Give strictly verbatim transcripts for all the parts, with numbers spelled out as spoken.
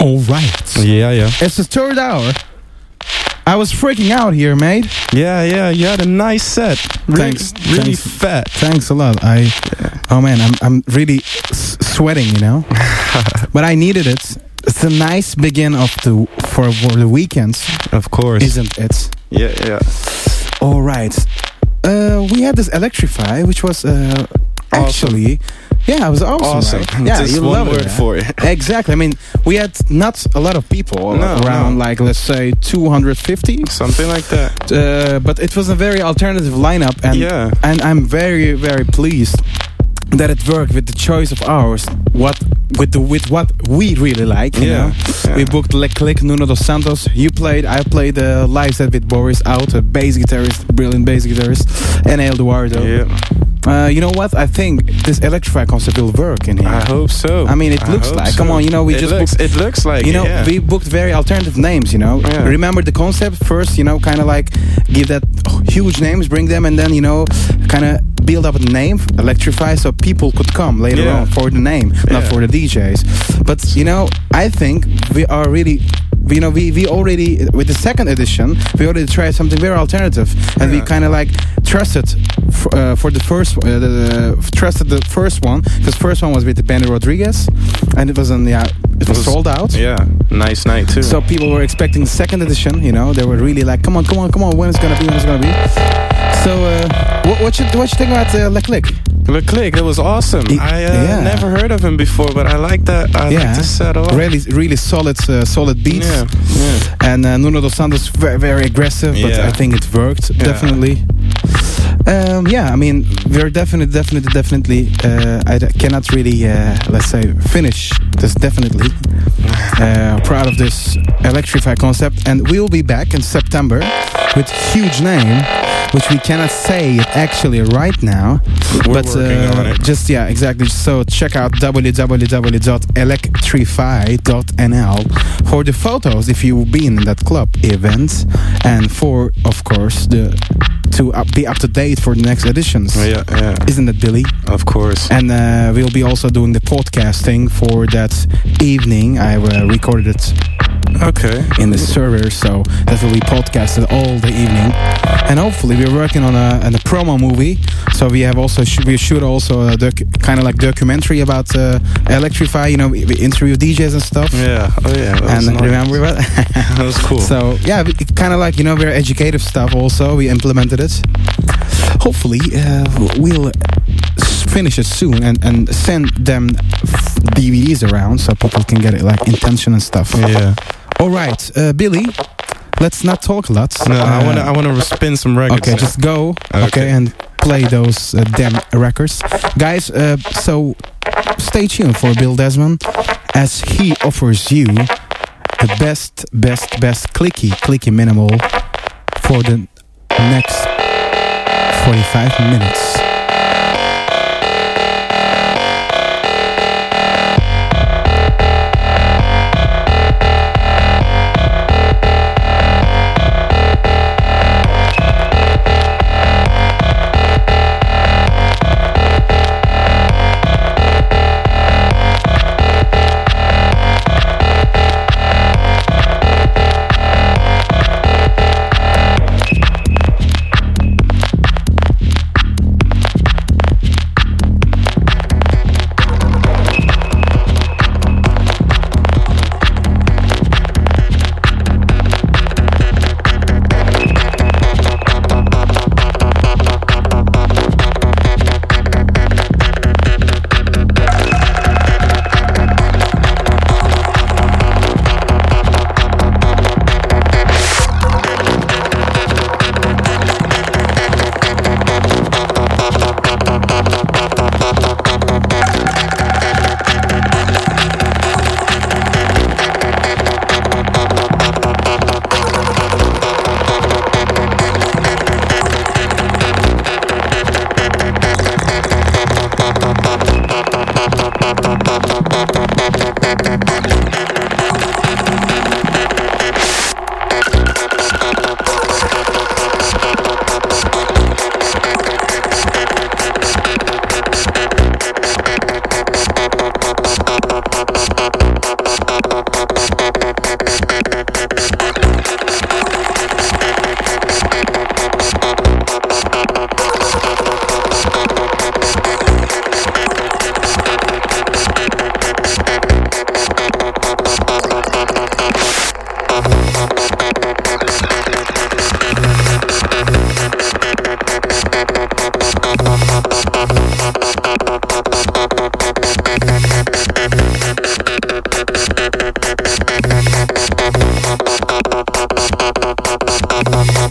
All right. Yeah, yeah. It's the third hour. I was freaking out here, mate. Yeah, yeah, you had a nice set. Really, Thanks. Really Thanks. fat. Thanks a lot. I, Yeah. oh man, I'm I'm really s- sweating, you know. But I needed it. It's a nice begin of the for, for the weekends, Of course. isn't it? Yeah, yeah. All right. Uh, we had this Electrify, which was uh, actually, yeah, it was awesome. Awesome. Right? Yeah, Just you one love word it. huh? for it. Exactly. I mean, we had not a lot of people No, around, no. like let's say two hundred fifty. Something like that. Uh, but it was a very alternative lineup, and Yeah. and I'm very very pleased that it worked with the choice of ours. What with the with what we really like, you Yeah, know. yeah. We booked Le Click, Nuno dos Santos. You played, I played the live set with Boris Out, a bass guitarist, brilliant bass guitarist, and El Eduardo. Yeah. Uh, you know what? I think this Electrify concept will work in here. I hope so. I mean, it I looks hope like. so. Come on, you know, we it just looks, booked. It looks like You know, it, yeah. we booked very alternative names, you know. Yeah. Remember the concept first, you know, kind of like give that huge names, bring them, and then, you know, kind of build up a name, Electrify, so people could come later Yeah. on for the name, not Yeah. for the D Js. But, you know, I think we are really... You know, we, we already, with the second edition, we already tried something very alternative. And we Yeah. kind of like trusted f- uh, for the first, uh, the, the, trusted the first one, because first one was with the Benny Rodriguez, and it was on, yeah, it was was- sold out. Yeah. Nice night too. So people were expecting the second edition, you know, they were really like, come on, come on, come on, when it's gonna be, when it's gonna be. So, uh, what, what, you, what you think about uh, Le Click? Le Click, it was awesome. Y- I uh, yeah. never heard of him before, but I like that. I Yeah. like the set a lot. Really, really solid, uh, solid beats. Yeah. Yeah. And uh, Nuno dos Santos very, very aggressive, but Yeah. I think it worked Yeah. definitely. Um, yeah, I mean, we're definitely, definitely, definitely. Uh, I d- cannot really, uh, let's say, finish this. Definitely uh, proud of this Electrify concept, and we'll be back in September with huge name, which we cannot say it actually right now. We're but working uh, on it. just yeah, exactly. So check out w w w dot electrify dot n l for the photos if you've been in that club event, and for of course the to up, be up to date for the next editions. Yeah, yeah. Isn't it, Billy? Of course. And uh, we'll be also doing the podcasting for that evening. I uh, recorded it Okay. in the server, so that will be podcasted all the evening. And hopefully we're working on a, on a promo movie, so we have also sh- we shoot also a doc- kind of like documentary about uh, Electrify. You know, we, we interview D Js and stuff. Yeah. Oh yeah. That was And nice. remember that? That was cool. So yeah, kind of like, you know, we're educative stuff also. We implemented it. Hopefully uh, we'll s- finish it soon and, and send them f- D V Ds around so people can get it like intention and stuff. yeah. All right, uh, Billy. Let's not talk a lot. No, Uh, I wanna I wanna spin some records. Okay, just go. Okay, Okay. and play those uh, damn records, guys. Uh, so stay tuned for Bill Desmond as he offers you the best, best, best clicky, clicky minimal for the next forty-five minutes.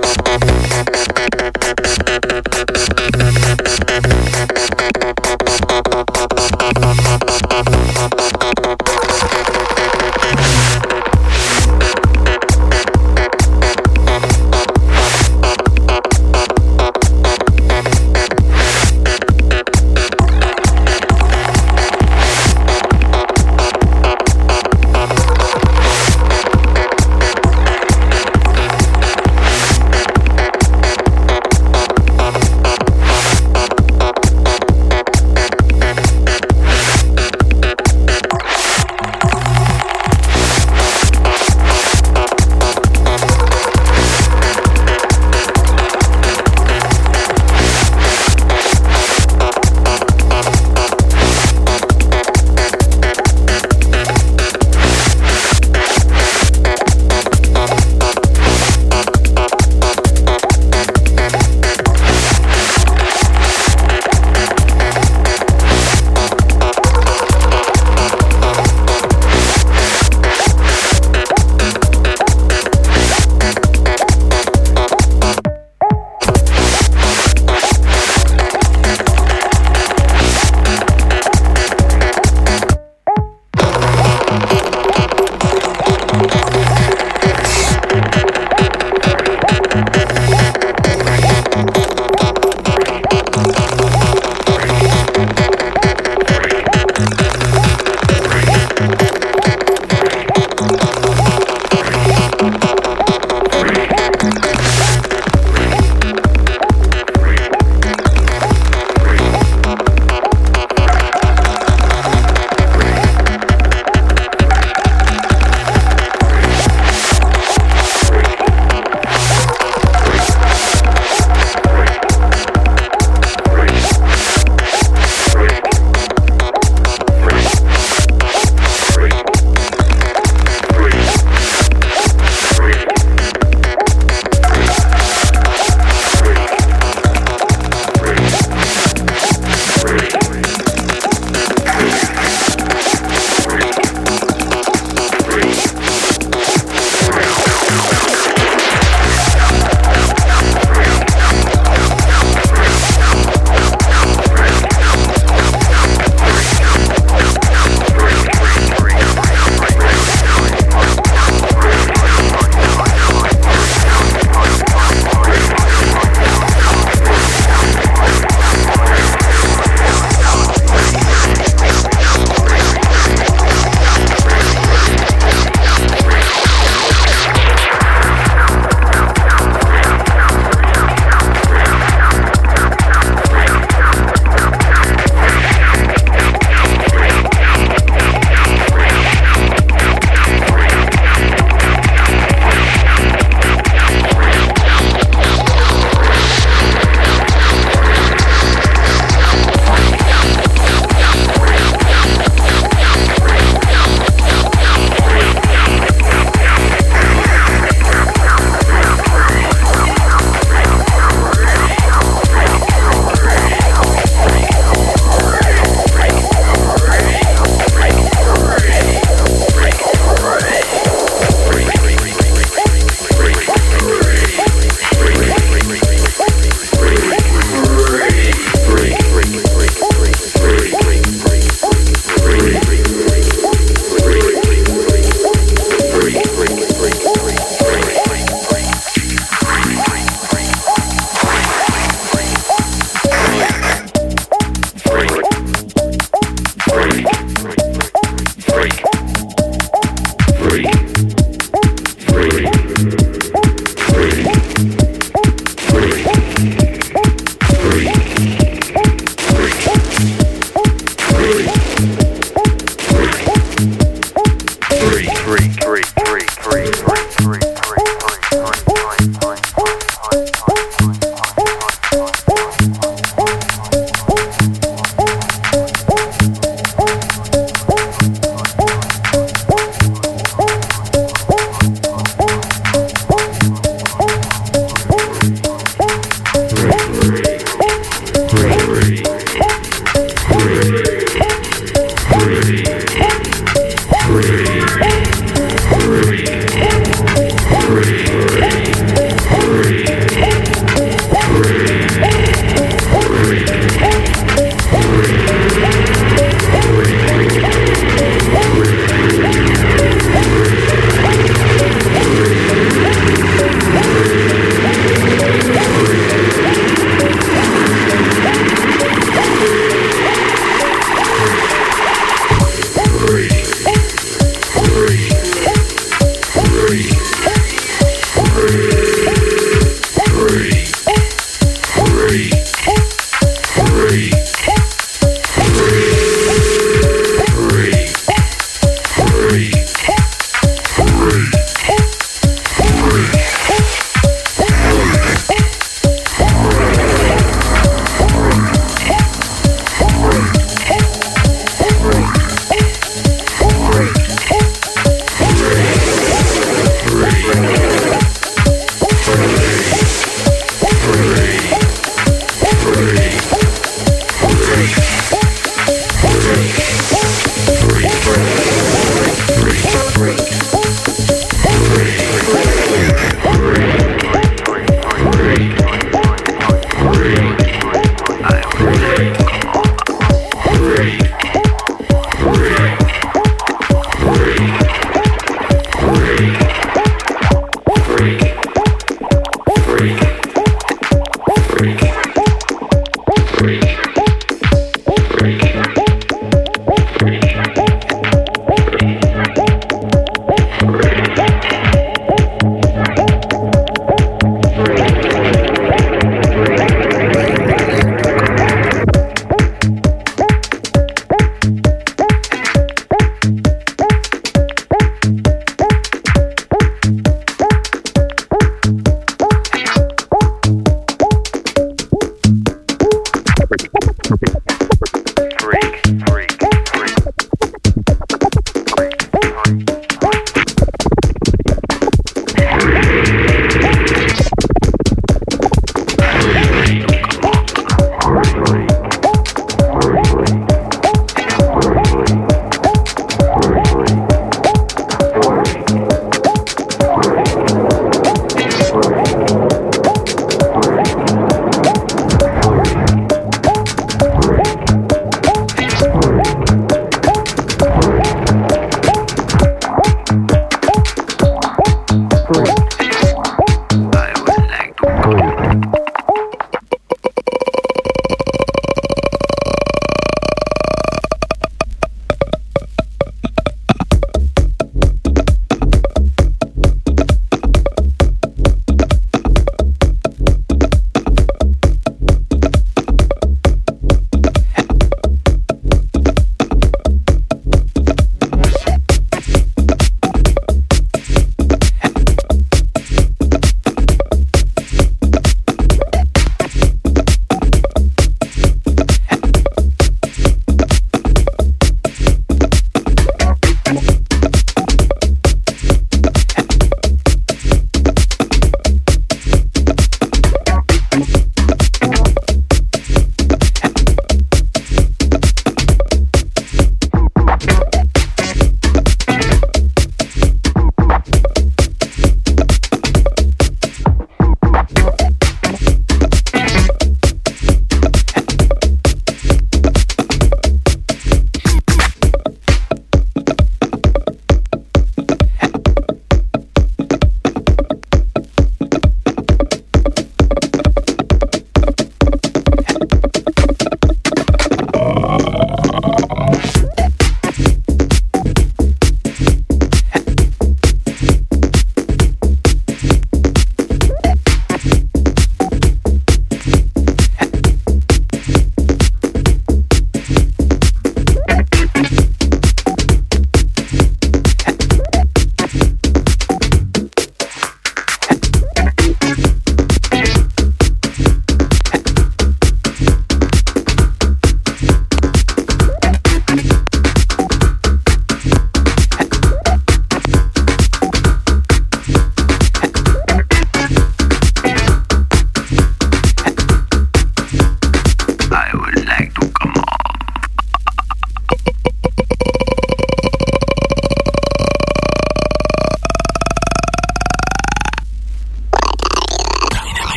Three.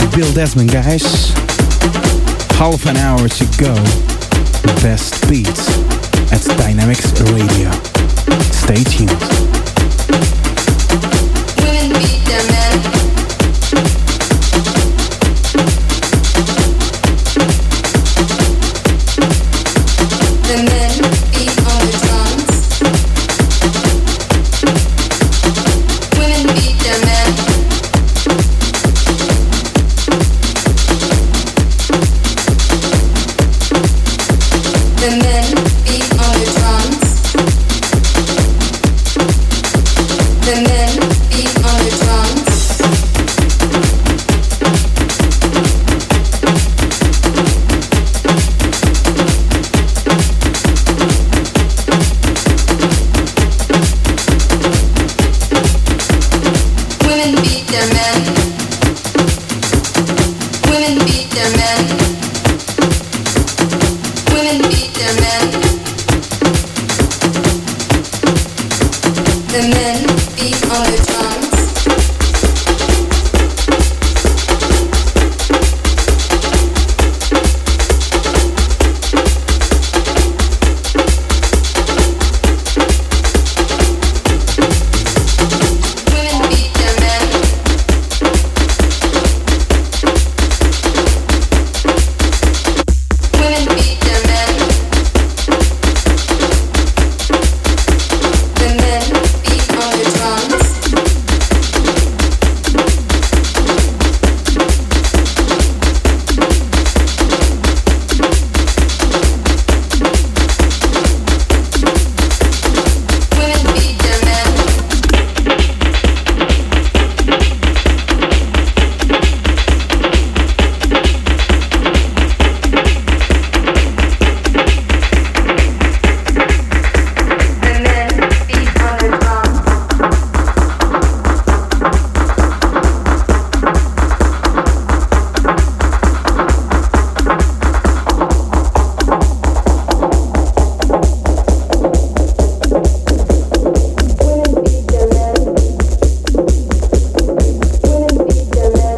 Bill Desmond, guys. Half an hour to go. Best beats at Dynamics Radio. Stay tuned. Women beat their men. The men beat on the drums. Women beat their men. The men beat on the drums. The men beat on the drums. Women beat their men. Women beat their men. Women beat their men. The men beat on the drums. Women beat their men. Women beat their men. The men beat on the drums. Women beat their men. The men beat on the drums. Women beat their men. Women beat their men.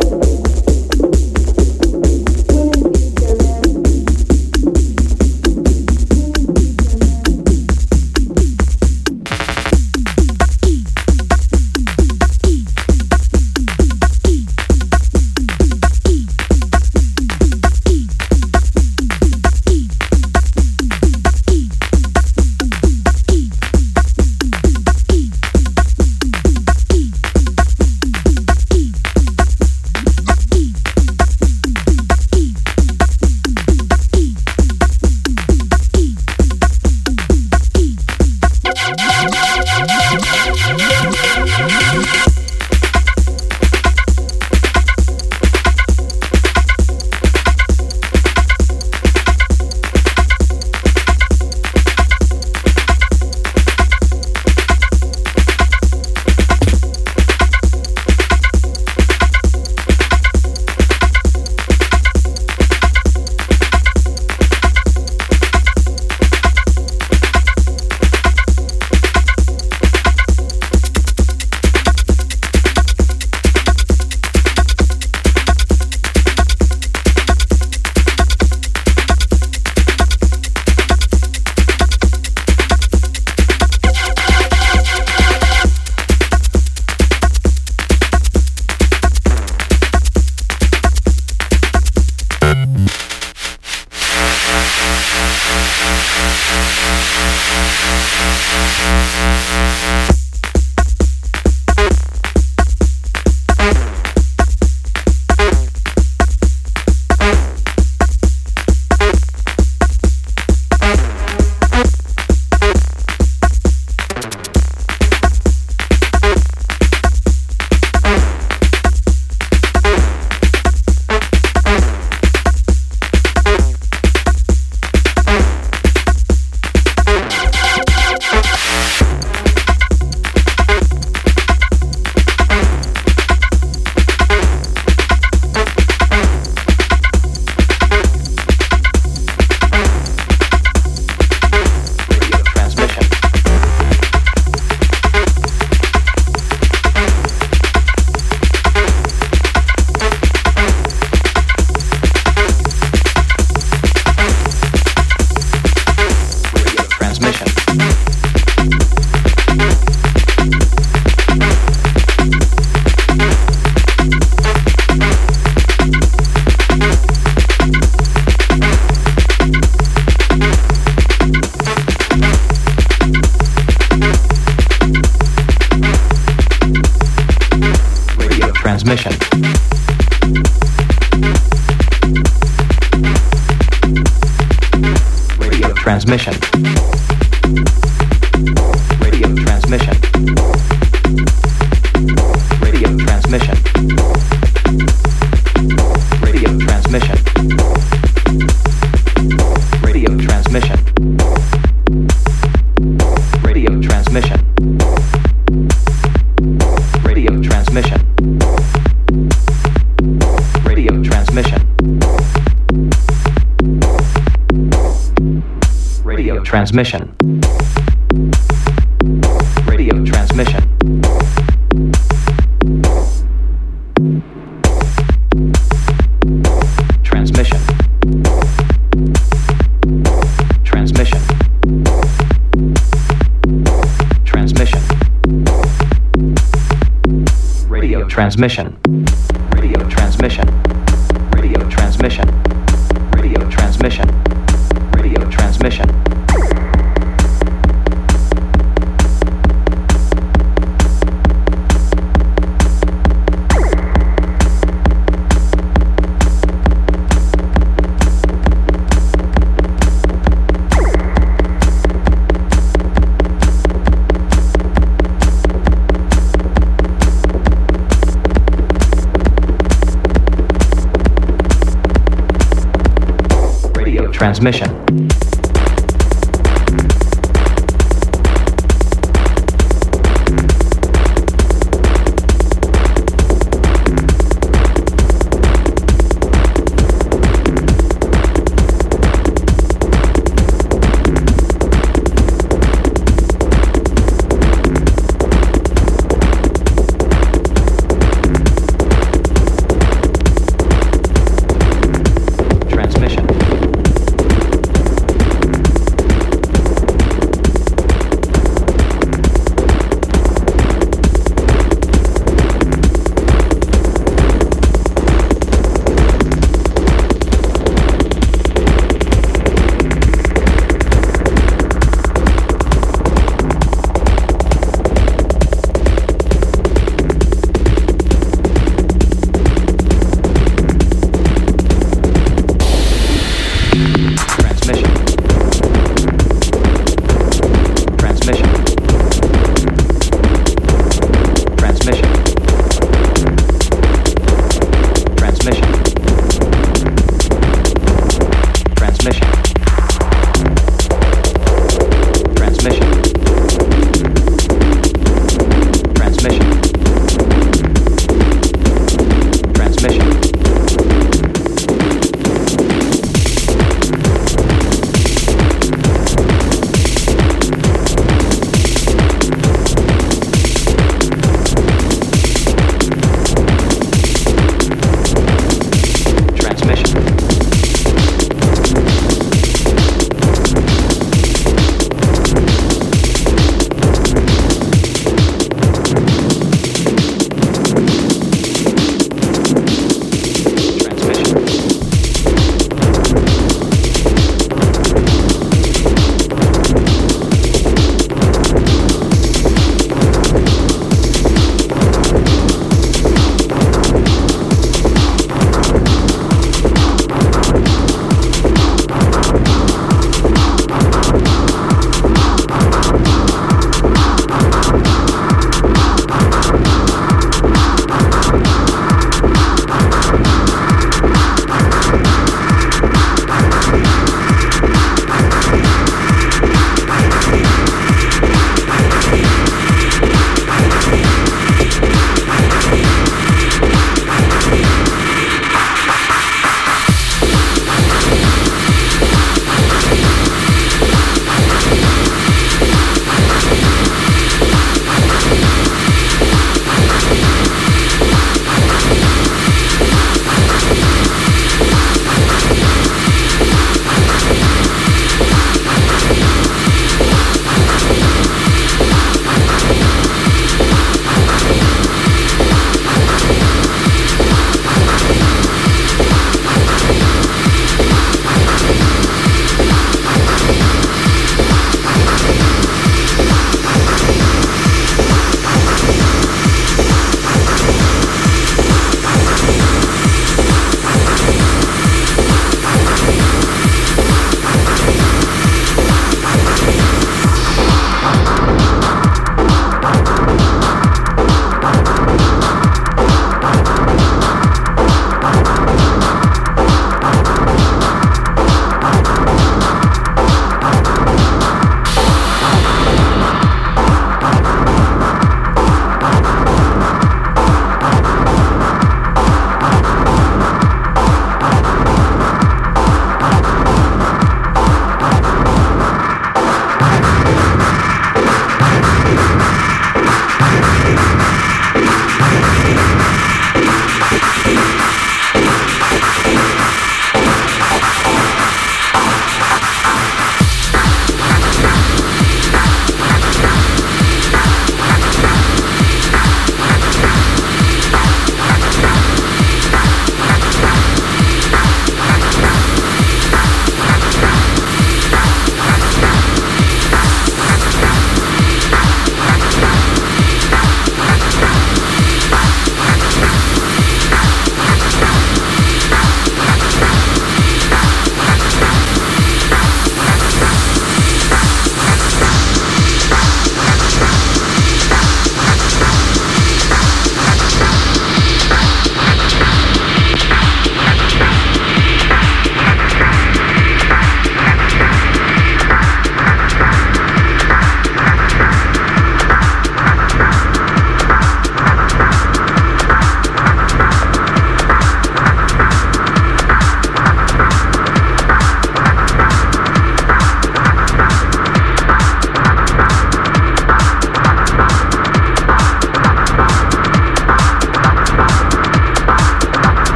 Women beat their men. transmission. Radio transmission. Radio transmission. Radio transmission. Radio transmission. Radio transmission. Radio transmission. Radio transmission. Radio transmission. Radio transmission. Transmission. Transmission. Transmission. Radio transmission. Radio transmission. Radio transmission. Radio transmission. Radio transmission. Transmission.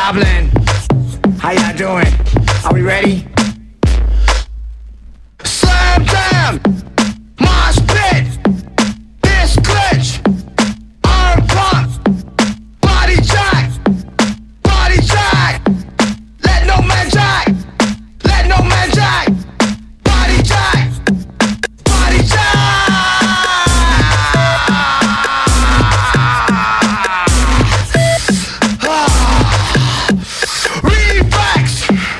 Dublin. How y'all doing? Are we ready? Slam down, mosh pit, this glitch, arm pump, body jack, body jack. Let no man jack, let no man jack, body jack, body jack. Reflex.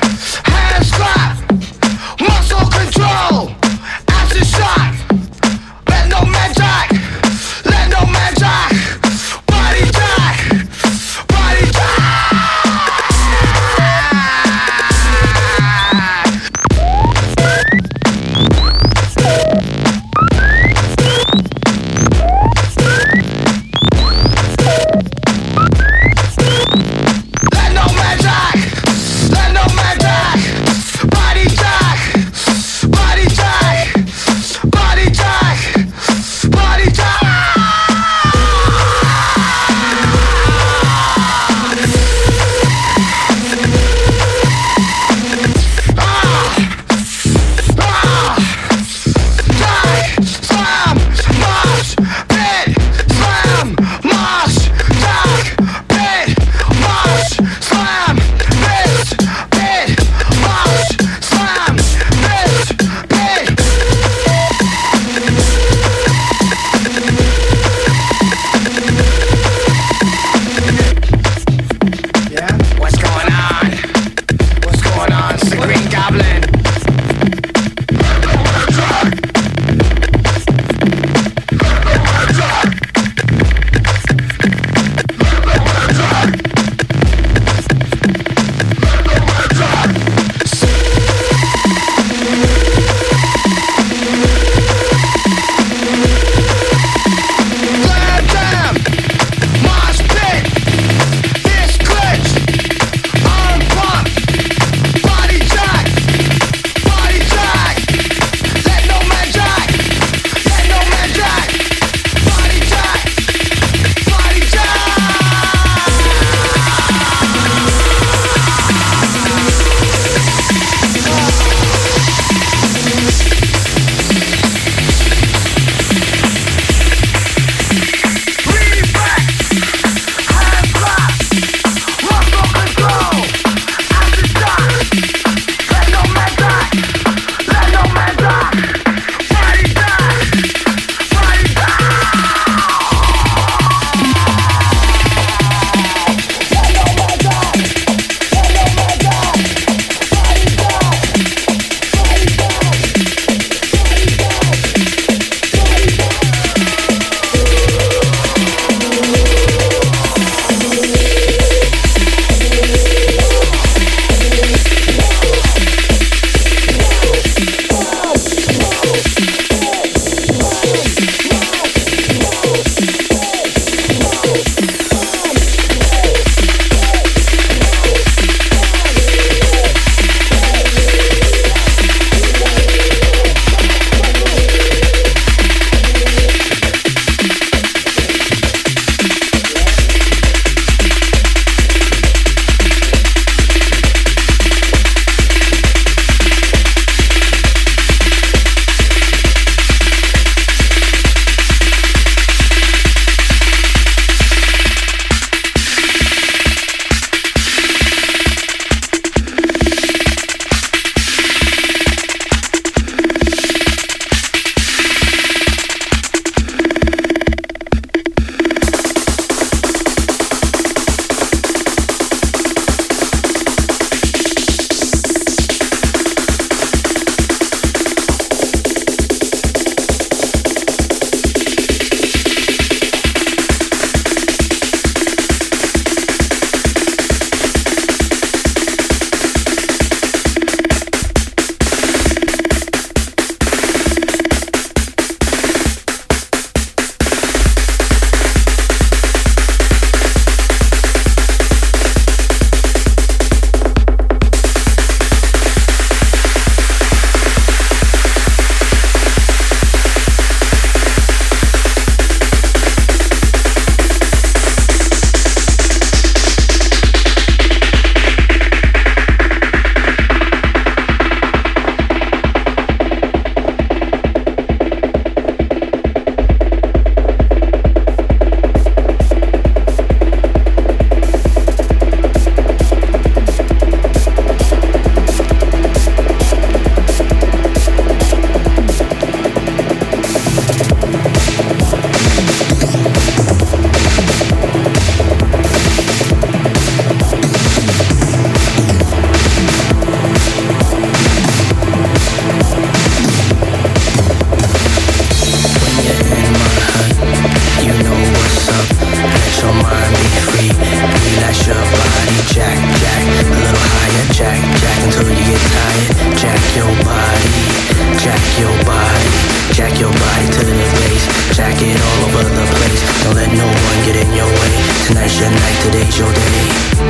get tired. Jack your body, jack your body, jack your body to the base. Jack it all over the place. Don't let no one get in your way. Tonight's your night, today's your day.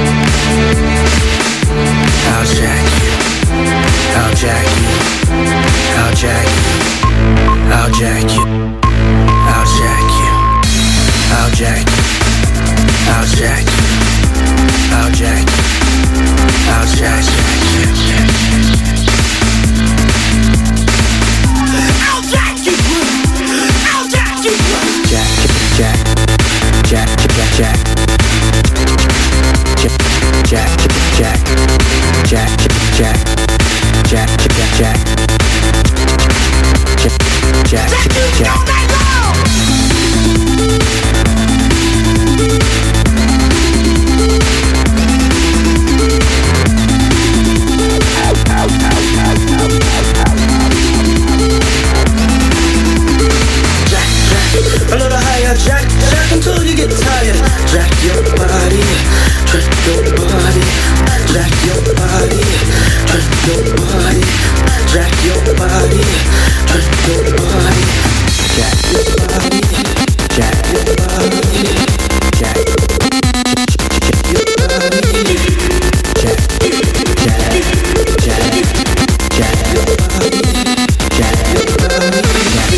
I'll jack you, I'll jack you, I'll jack you, I'll jack you, I'll jack you, I'll jack you, I'll jack you, I'll jack you, I'll jack you, I'll jack you, I'll jack you, jack, jack, jack, jack, jack, jack, jack, jack, jack, jack, jack, jack, jack, jack, jack. A little higher, jack, jack until you get tired. Jack your body, jack your body, jack your body, jack your body, jack your body, jack your body, jack your body, jack your body, jack, jack your body, jack, jack, jack, jack your body, jack your body, jack.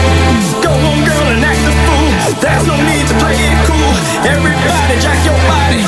Go on, girl, and act the fool. There's no need to play it cool. Everybody, jack your body.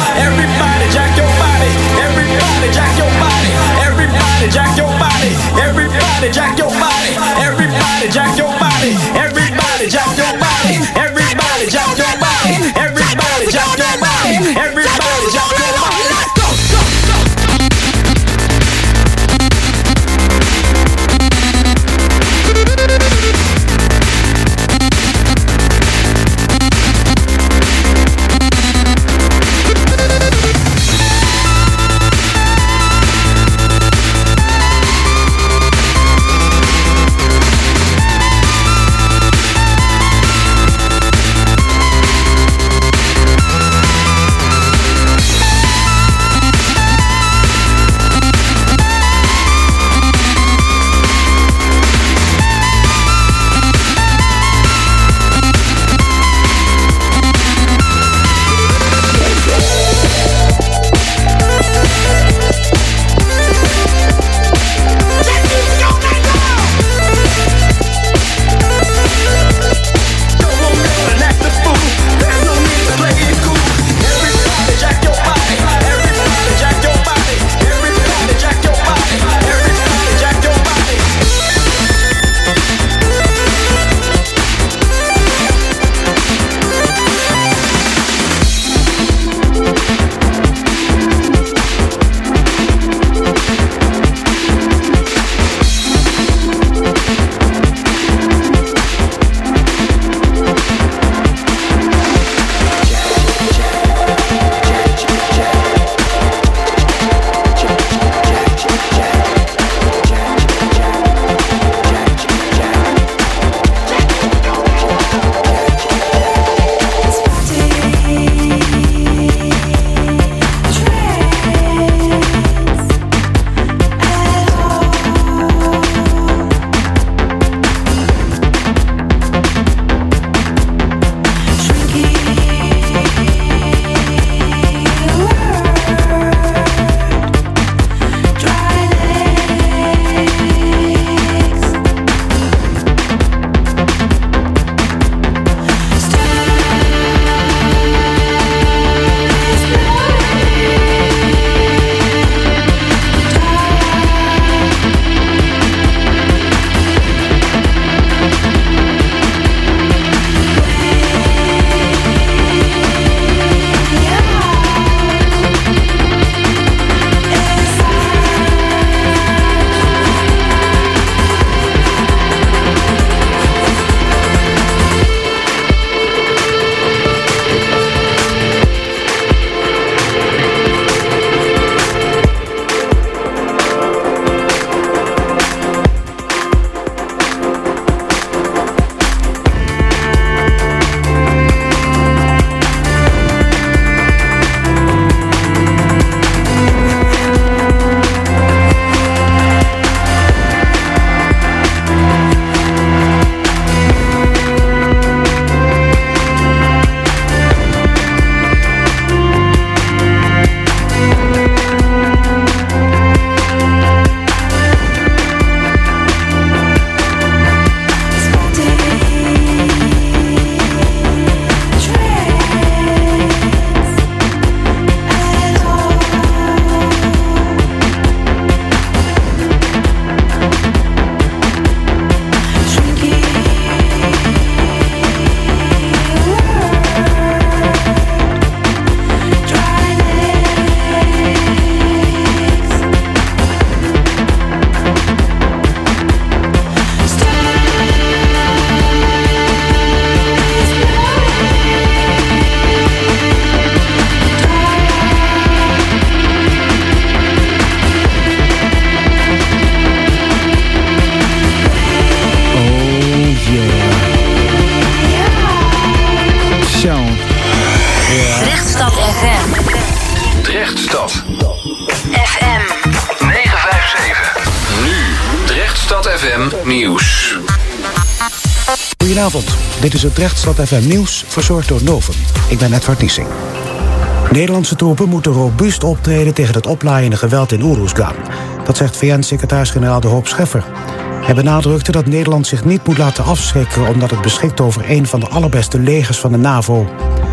Drechtstad. F M negen vijf zeven. Nu Drechtstad F M nieuws. Goedenavond, dit is het Drechtstad F M nieuws, verzorgd door Novum. Ik ben Edward Niesing. Nederlandse troepen moeten robuust optreden tegen het oplaaiende geweld in Oeroesgan. Dat zegt V N-secretaris-generaal De Hoop Scheffer. Hij benadrukte dat Nederland zich niet moet laten afschrikken omdat het beschikt over een van de allerbeste legers van de NAVO.